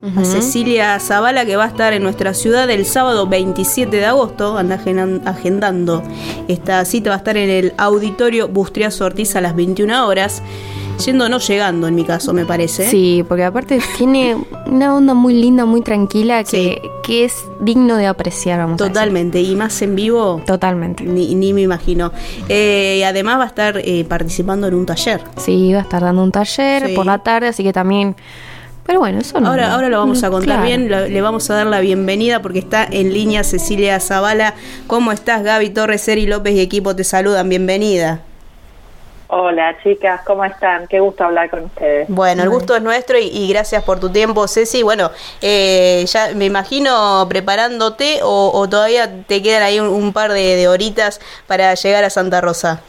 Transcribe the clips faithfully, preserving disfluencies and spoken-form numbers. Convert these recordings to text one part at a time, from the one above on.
Uh-huh. A Cecilia Zavala, que va a estar en nuestra ciudad el sábado veintisiete de agosto. Anda agendando esta cita. Va a estar en el Auditorio Bustriazo Ortiz a las veintiuna horas. Yendo, no llegando, en mi caso, me parece. Sí, porque aparte tiene una onda muy linda, muy tranquila, que, sí. que es digno de apreciar, vamos Totalmente, a decir. Y más en vivo. Totalmente. Ni, ni me imagino. Eh, y además va a estar eh, participando en un taller. Sí, va a estar dando un taller sí. por la tarde, así que también... Pero bueno, eso no. Ahora, ahora lo vamos a contar claro. bien, le, le vamos a dar la bienvenida porque está en línea Cecilia Zavala. ¿Cómo estás, Gaby Torres, Eri López y equipo te saludan? Bienvenida. Hola chicas, ¿cómo están? Qué gusto hablar con ustedes. Bueno, el gusto es nuestro y, y gracias por tu tiempo, Ceci. Bueno, eh, ya me imagino preparándote o, o todavía te quedan ahí un, un par de, de horitas para llegar a Santa Rosa.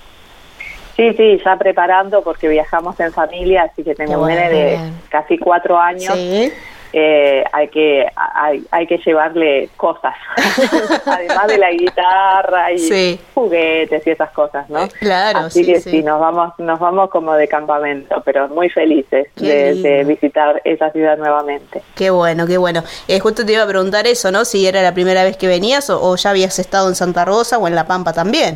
Sí, sí, ya preparando porque viajamos en familia, así que tengo bueno, un nene de casi cuatro años. Sí. Eh, hay que hay, hay que llevarle cosas, además de la guitarra y sí. juguetes y esas cosas, ¿no? Claro, así sí, que sí. sí, nos vamos nos vamos como de campamento, pero muy felices de, de visitar esa ciudad nuevamente. Qué bueno, qué bueno. Eh, justo te iba a preguntar eso, ¿no? Si era la primera vez que venías o, o ya habías estado en Santa Rosa o en La Pampa también.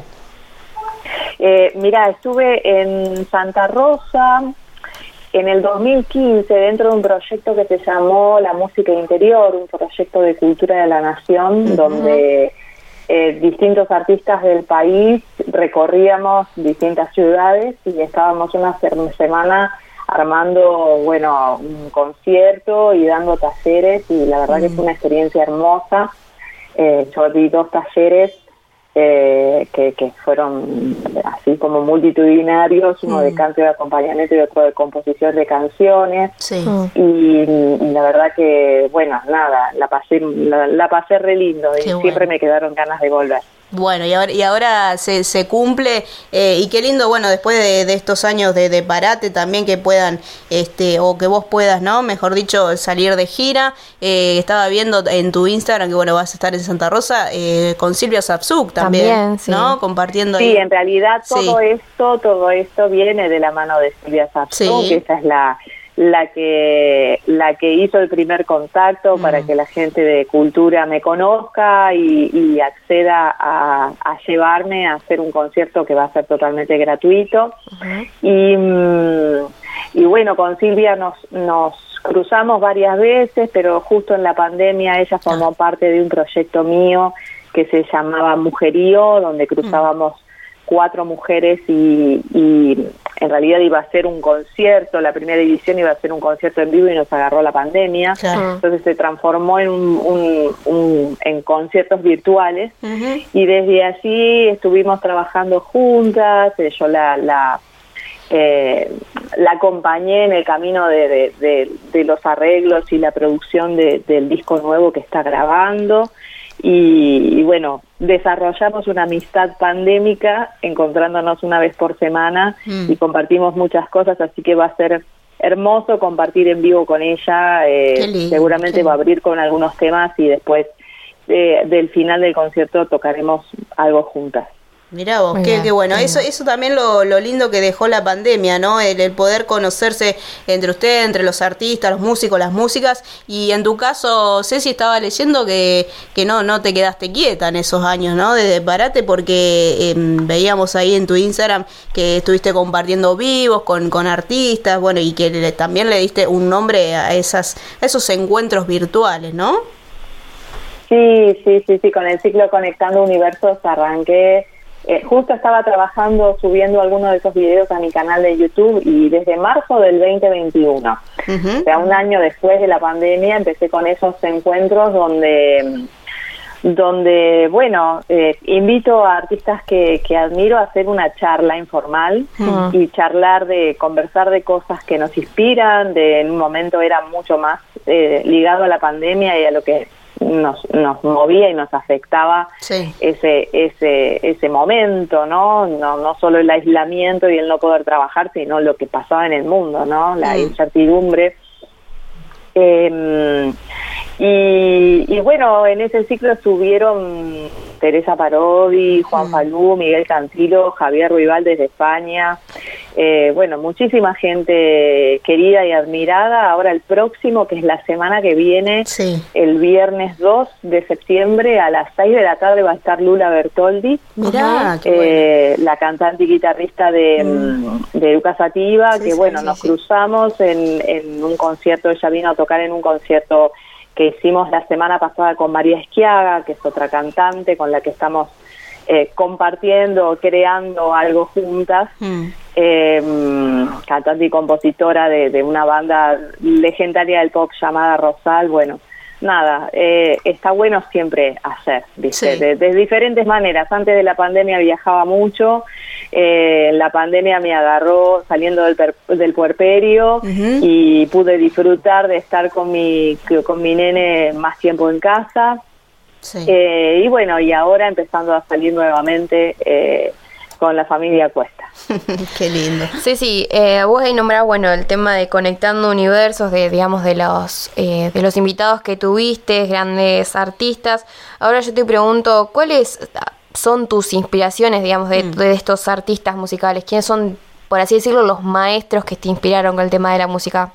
Eh, mira, estuve en Santa Rosa en el dos mil quince dentro de un proyecto que se llamó La Música Interior, un proyecto de cultura de la nación, uh-huh. donde eh, distintos artistas del país recorríamos distintas ciudades y estábamos una semana armando, bueno, un concierto y dando talleres y la verdad uh-huh. que fue una experiencia hermosa. Eh, yo di dos talleres Eh, que, que fueron así como multitudinarios, uno mm. de canto y de acompañamiento y otro de composición de canciones sí. y, y la verdad que bueno, nada, la pasé la, la pasé re lindo y Qué siempre bueno. me quedaron ganas de volver. Bueno, y ahora, y ahora se, se cumple, eh, y qué lindo, bueno, después de, de estos años de, de parate también que puedan, este o que vos puedas, ¿no? Mejor dicho, salir de gira. Eh, estaba viendo en tu Instagram que, bueno, vas a estar en Santa Rosa eh, con Silvia Sapsuk también, también sí. ¿no? Compartiendo sí, ahí. en realidad todo sí. esto, todo esto viene de la mano de Silvia Sapsuk, sí. que esa es la... la que la que hizo el primer contacto mm. para que la gente de cultura me conozca y, y acceda a, a llevarme a hacer un concierto que va a ser totalmente gratuito. Uh-huh. y, y bueno, con Silvia nos, nos cruzamos varias veces, pero justo en la pandemia ella formó uh-huh. parte de un proyecto mío que se llamaba Mujerío, donde cruzábamos uh-huh. cuatro mujeres y, y en realidad iba a ser un concierto, la primera edición iba a ser un concierto en vivo y nos agarró la pandemia, claro. entonces se transformó en un, un, un en conciertos virtuales uh-huh. y desde allí estuvimos trabajando juntas, yo la la eh, la acompañé en el camino de, de, de, de los arreglos y la producción de, del disco nuevo que está grabando. Y, y bueno, desarrollamos una amistad pandémica encontrándonos una vez por semana mm. y compartimos muchas cosas, así que va a ser hermoso compartir en vivo con ella, eh, lindo, seguramente va a abrir con algunos temas y después de, del final del concierto tocaremos algo juntas. Mirá vos, qué, qué bueno. Eso eso también lo, lo lindo que dejó la pandemia, ¿no? El, el poder conocerse entre ustedes, entre los artistas, los músicos, las músicas. Y en tu caso, Ceci, estaba leyendo que, que no no te quedaste quieta en esos años, ¿no? Desde parate, porque eh, veíamos ahí en tu Instagram que estuviste compartiendo vivos con, con artistas, bueno, y que le, también le diste un nombre a, esas, a esos encuentros virtuales, ¿no? Sí, sí, sí, sí. Con el ciclo Conectando Universos arranqué. Eh, justo estaba trabajando, subiendo algunos de esos videos a mi canal de YouTube y desde marzo del veinte veintiuno, uh-huh. o sea, un año después de la pandemia, empecé con esos encuentros donde, donde bueno, eh, invito a artistas que, que admiro a hacer una charla informal uh-huh. y charlar de, conversar de cosas que nos inspiran, de en un momento era mucho más eh, ligado a la pandemia y a lo que nos nos movía y nos afectaba sí. ese ese ese momento, ¿no? no no solo el aislamiento y el no poder trabajar, sino lo que pasaba en el mundo, ¿no? La mm. incertidumbre. Eh, y, y bueno, en ese ciclo estuvieron Teresa Parodi, Juan mm. Falú, Miguel Cantilo, Javier Ruibal desde España, Eh, bueno, muchísima gente querida y admirada. Ahora el próximo, que es la semana que viene, sí. el viernes dos de septiembre a las seis de la tarde va a estar Lula Bertoldi. Mirá, qué eh, bueno. La cantante y guitarrista de, mm. de Lucas Sativa, sí, que sí, bueno, sí, nos sí. cruzamos en, en un concierto. Ella vino a tocar en un concierto que hicimos la semana pasada con María Esquiaga, que es otra cantante con la que estamos eh, compartiendo, creando algo juntas. Mm. Eh, cantante y compositora de, de una banda legendaria del pop llamada Rosal. Bueno, nada, eh, está bueno siempre hacer, ¿viste? Sí. De, de diferentes maneras. Antes de la pandemia viajaba mucho, eh, la pandemia me agarró saliendo del, per, del puerperio, uh-huh. y pude disfrutar de estar con mi, con mi nene más tiempo en casa. Sí. Eh, y bueno, y ahora empezando a salir nuevamente eh, con la familia Cuesta. Qué lindo. Sí, sí, eh, vos ahí nombrás, bueno, el tema de Conectando Universos, de digamos de los eh, de los invitados que tuviste, grandes artistas. Ahora yo te pregunto, ¿cuáles son tus inspiraciones, digamos, de, mm. de estos artistas musicales? ¿Quiénes son, por así decirlo, los maestros que te inspiraron con el tema de la música?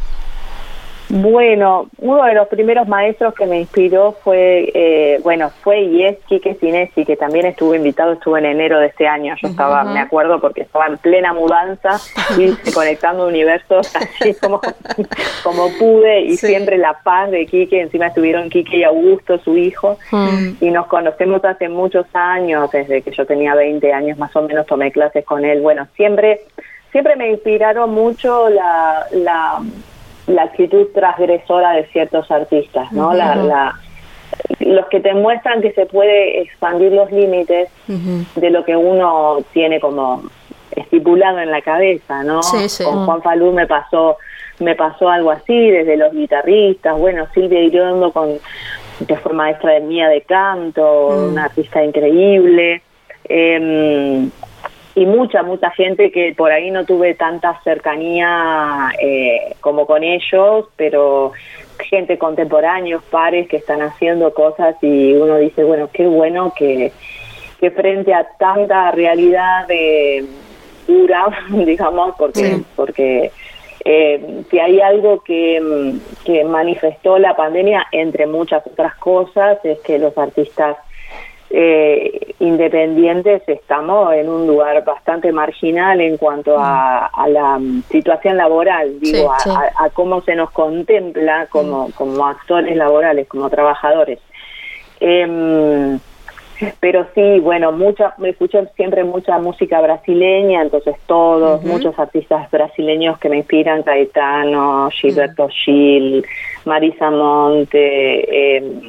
Bueno, uno de los primeros maestros que me inspiró fue, eh, bueno, fue y es Quique Sinesi, que también estuvo invitado, estuvo en enero de este año. Yo estaba, uh-huh. me acuerdo, porque estaba en plena mudanza y Conectando Universos, así como, como pude, y sí. siempre la paz de Quique. Encima estuvieron Quique y Augusto, su hijo, uh-huh. y nos conocemos hace muchos años, desde que yo tenía veinte años más o menos, tomé clases con él. Bueno, siempre, siempre me inspiraron mucho la... la la actitud transgresora de ciertos artistas, ¿no? Uh-huh. La, la, los que te muestran que se puede expandir los límites uh-huh. de lo que uno tiene como estipulado en la cabeza, ¿no? Sí, sí. Con Juan Falú me pasó, me pasó algo así, desde los guitarristas. Bueno, Silvia Iriondo, con, que fue maestra de mía de canto, uh-huh. una artista increíble. Eh, y mucha, mucha gente que por ahí no tuve tanta cercanía eh, como con ellos, pero gente contemporáneos, pares que están haciendo cosas, y uno dice, bueno, qué bueno que, que frente a tanta realidad de dura, digamos, porque, sí. porque eh, si hay algo que, que manifestó la pandemia, entre muchas otras cosas, es que los artistas Eh, independientes estamos en un lugar bastante marginal en cuanto a, a la um, situación laboral, digo, sí, sí. A, a cómo se nos contempla como, como actores laborales, como trabajadores. Eh, pero sí, bueno, mucha, me escucho siempre mucha música brasileña, entonces todos, uh-huh. muchos artistas brasileños que me inspiran: Caetano, Gilberto uh-huh. Gil, Marisa Monte, eh,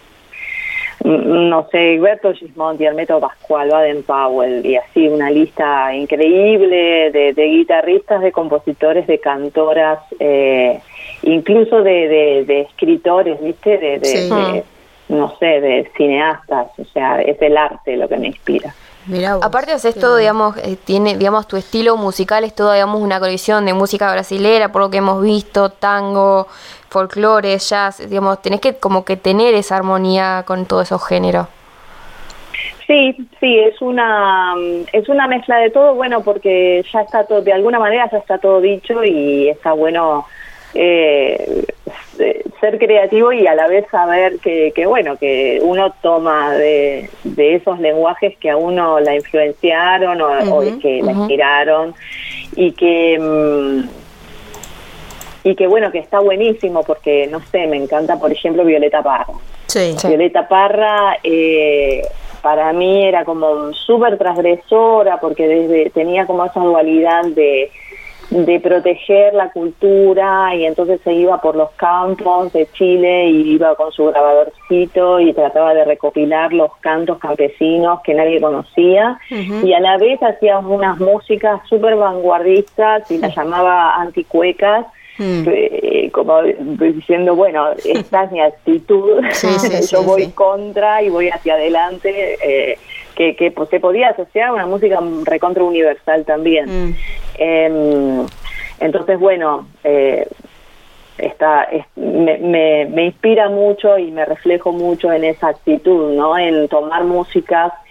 no sé, Gilberto Gismonti, Hermeto Pascual, Baden Powell, y así una lista increíble de, de guitarristas, de compositores, de cantoras, eh, incluso de, de, de escritores, ¿viste? De, de, sí. de, no sé, de cineastas. O sea, es el arte lo que me inspira. Mirá vos, aparte haces todo, bueno. digamos, eh, tiene, digamos, tu estilo musical es todo, digamos, una colección de música brasilera, por lo que hemos visto, tango, folclore, jazz, digamos, tenés que como que tener esa armonía con todos esos géneros. Sí, sí, es una es una mezcla de todo, bueno, porque ya está todo, de alguna manera ya está todo dicho, y está bueno eh, ser creativo y a la vez saber que, que bueno, que uno toma de, de esos lenguajes que a uno la influenciaron o, uh-huh, o que uh-huh. la inspiraron, y que mmm, y que bueno, que está buenísimo, porque no sé, me encanta por ejemplo Violeta Parra. Sí, sí. Violeta Parra eh, para mí era como súper transgresora, porque desde tenía como esa dualidad de de proteger la cultura, y entonces se iba por los campos de Chile y iba con su grabadorcito y trataba de recopilar los cantos campesinos que nadie conocía, uh-huh. y a la vez hacía unas músicas súper vanguardistas y las llamaba anticuecas, uh-huh. eh, como diciendo, bueno, esta es mi actitud, sí, sí, yo sí, voy sí. contra y voy hacia adelante, eh, que, que pues, se podía asociar a una música recontra universal también. Mm. Eh, entonces, bueno, eh, está, es, me, me, me inspira mucho y me reflejo mucho en esa actitud, ¿no? En tomar músicas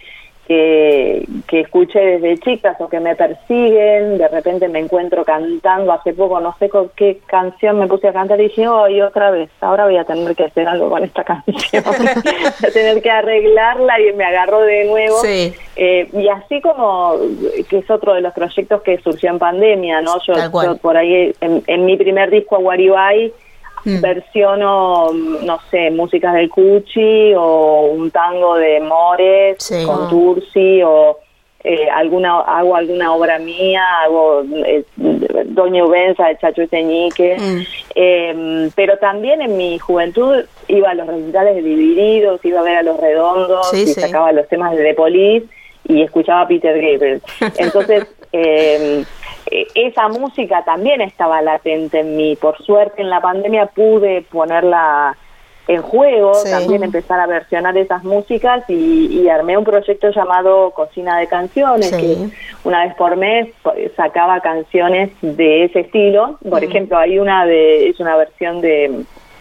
que, que escuché desde chicas o que me persiguen. De repente me encuentro cantando, hace poco no sé con qué canción me puse a cantar y dije, hoy oh, otra vez, ahora voy a tener que hacer algo con esta canción, voy a tener que arreglarla, y me agarró de nuevo. Sí. Eh, y así como, que es otro de los proyectos que surgió en pandemia, ¿no? Yo, yo por ahí, en, en mi primer disco, Aguaribay, Mm. versiono, no sé, músicas del Cuchi o un tango de Mores sí. con Tursi, o eh, alguna hago alguna obra mía, hago eh, Doña Ubenza de Chacho Echeñique, mm. eh, pero también en mi juventud iba a los recitales de Divididos, iba a ver a Los Redondos, sí, y sí. sacaba los temas de The Police y escuchaba a Peter Gabriel. Entonces, eh, esa música también estaba latente en mí. Por suerte en la pandemia pude ponerla en juego, sí. también empezar a versionar esas músicas, y, y armé un proyecto llamado Cocina de Canciones, sí. que una vez por mes sacaba canciones de ese estilo. Por mm. ejemplo, hay una de es una versión de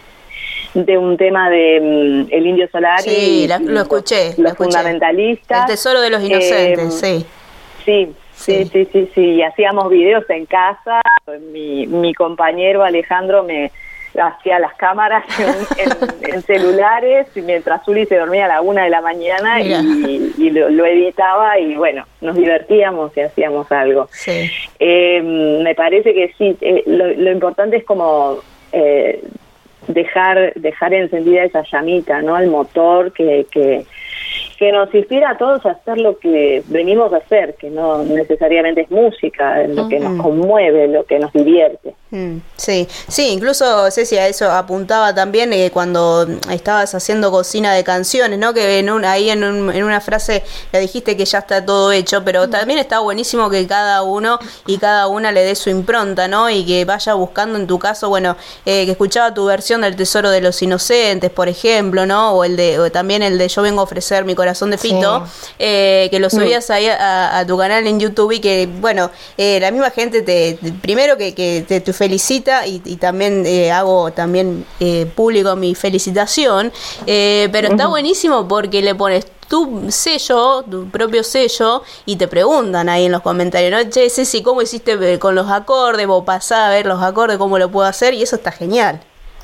de un tema de um, El Indio Solari. Sí, la, lo escuché. Los, los escuché. Fundamentalistas. El Tesoro de los Inocentes, eh, sí. Sí. Sí, sí, sí, sí, y hacíamos videos en casa. Mi, mi compañero Alejandro me hacía las cámaras en, en, en celulares, y mientras Zuli se dormía a la una de la mañana, y, y lo, lo editaba, y bueno, nos divertíamos y hacíamos algo. Sí. Eh, me parece que sí, eh, lo, lo importante es como eh, dejar dejar encendida esa llamita, ¿no? El motor que... que que nos inspira a todos a hacer lo que venimos a hacer, que no necesariamente es música, es lo uh-huh. que nos conmueve, lo que nos divierte. Mm, sí, sí, incluso Ceci a eso apuntaba también eh, cuando estabas haciendo Cocina de Canciones, ¿no? Que en un, ahí en, un, en una frase le dijiste que ya está todo hecho, pero uh-huh. también está buenísimo que cada uno y cada una le dé su impronta, ¿no? Y que vaya buscando, en tu caso, bueno, eh, que escuchaba tu versión del Tesoro de los Inocentes, por ejemplo, ¿no? O el de o también el de Yo Vengo a Ofrecer Mi Corazón de Fito, sí. eh, que lo subías ahí a, a tu canal en YouTube, y que, bueno, eh, la misma gente te, te primero que, que te, te felicita, y, y también eh, hago también eh, público mi felicitación, eh, pero uh-huh. está buenísimo porque le pones tu sello, tu propio sello, y te preguntan ahí en los comentarios, ¿no? Che, Ceci, ¿cómo hiciste con los acordes? Vos pasás a ver los acordes, cómo lo puedo hacer, y eso está genial.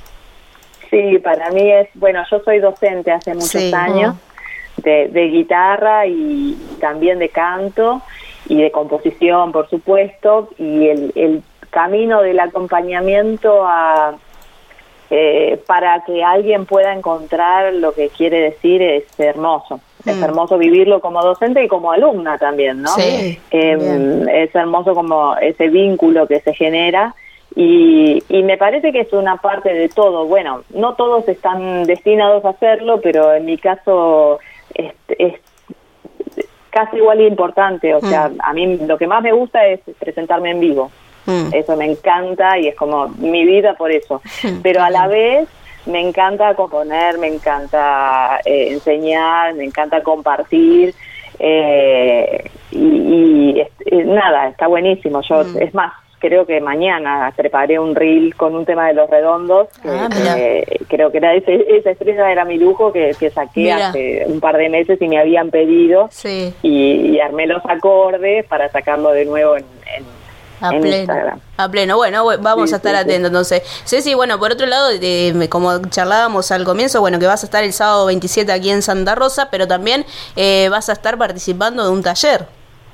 Sí, para mí es, bueno, yo soy docente hace muchos sí. años, uh-huh. de, de guitarra y también de canto y de composición, por supuesto, y el, el camino del acompañamiento a eh, para que alguien pueda encontrar lo que quiere decir es hermoso. Mm. Es hermoso vivirlo como docente y como alumna también, ¿no? Sí, eh, es hermoso como ese vínculo que se genera. Y, y me parece que es una parte de todo. Bueno, no todos están destinados a hacerlo, pero en mi caso es, es casi igual de importante. O mm. sea, a mí lo que más me gusta es presentarme en vivo. Mm. Eso me encanta y es como mi vida por eso. Mm. Pero a la vez me encanta componer, me encanta eh, enseñar, me encanta compartir. Eh, y, y es, nada, está buenísimo. Yo, mm. es más, creo que mañana preparé un reel con un tema de Los Redondos, que, ah, que creo que era ese, esa estrella era mi lujo, que, que saqué mira. hace un par de meses y me habían pedido, sí. y, y armé los acordes para sacarlo de nuevo en, en, a en pleno, Instagram. A pleno, bueno, vamos sí, a estar sí, atentos sí. entonces. Ceci, bueno, por otro lado, eh, como charlábamos al comienzo, bueno, que vas a estar el sábado veintisiete aquí en Santa Rosa, pero también eh, vas a estar participando de un taller.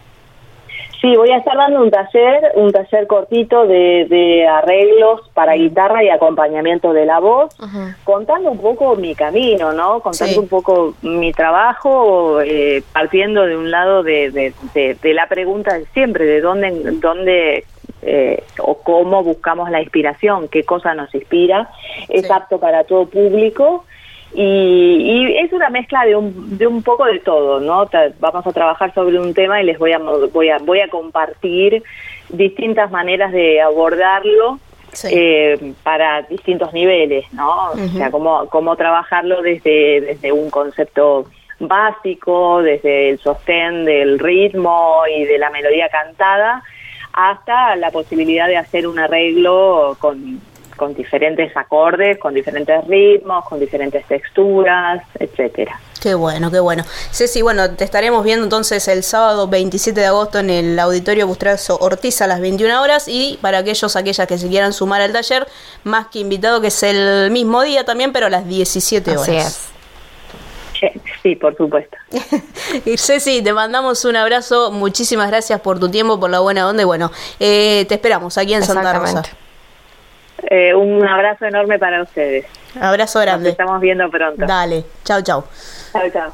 Sí, voy a estar dando un taller, un taller cortito de, de arreglos para guitarra y acompañamiento de la voz, uh-huh. contando un poco mi camino, ¿no? Contando sí. un poco mi trabajo, eh, partiendo de un lado de, de, de, de la pregunta de siempre, de dónde, dónde eh, o cómo buscamos la inspiración, qué cosa nos inspira, es sí. apto para todo público. Y, y es una mezcla de un de un poco de todo, ¿no? Vamos a trabajar sobre un tema y les voy a voy a voy a compartir distintas maneras de abordarlo sí. eh, para distintos niveles, ¿no? Uh-huh. O sea, cómo cómo trabajarlo desde desde un concepto básico, desde el sostén del ritmo y de la melodía cantada, hasta la posibilidad de hacer un arreglo con con diferentes acordes, con diferentes ritmos, con diferentes texturas, etcétera. Qué bueno, qué bueno. Ceci, bueno, te estaremos viendo entonces el sábado veintisiete de agosto en el Auditorio Bustrazo Ortiz a las veintiuna horas, y para aquellos, aquellas que se quieran sumar al taller, más que invitado, que es el mismo día también, pero a las diecisiete horas. Así es. Sí, por supuesto. Y Ceci, te mandamos un abrazo, muchísimas gracias por tu tiempo, por la buena onda, y bueno, eh, te esperamos aquí en Santa Rosa. Eh, un abrazo enorme para ustedes. Abrazo grande. Nos estamos viendo pronto. Dale, chau, chau. Chao, chao.